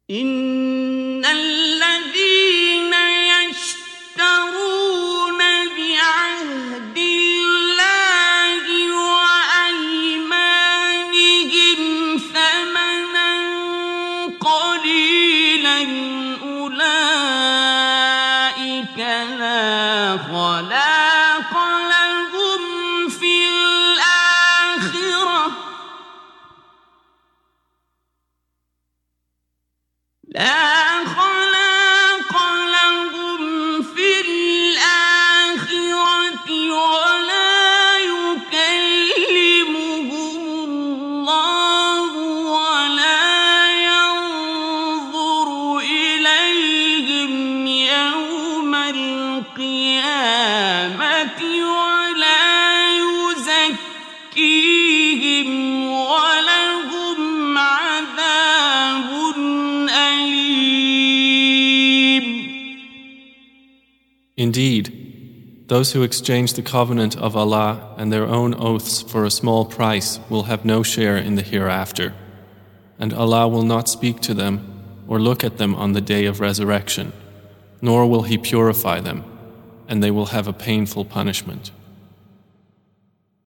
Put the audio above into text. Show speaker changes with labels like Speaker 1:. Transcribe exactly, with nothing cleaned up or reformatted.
Speaker 1: إن الذين يشترون بعهد الله وأيمانهم ثمنا قليلا أولئك لا خلاق لهم في الآخرة لا خلاق لهم في الآخرة ولا يكلمهم الله ولا ينظر إليهم يوم القيامة ولا يزكيهم ولهم عذاب
Speaker 2: Indeed, those who exchange the covenant of Allah and their own oaths for a small price will have no share in the hereafter, and Allah will not speak to them or look at them on the day of resurrection, nor will He purify them, and they will have a painful punishment.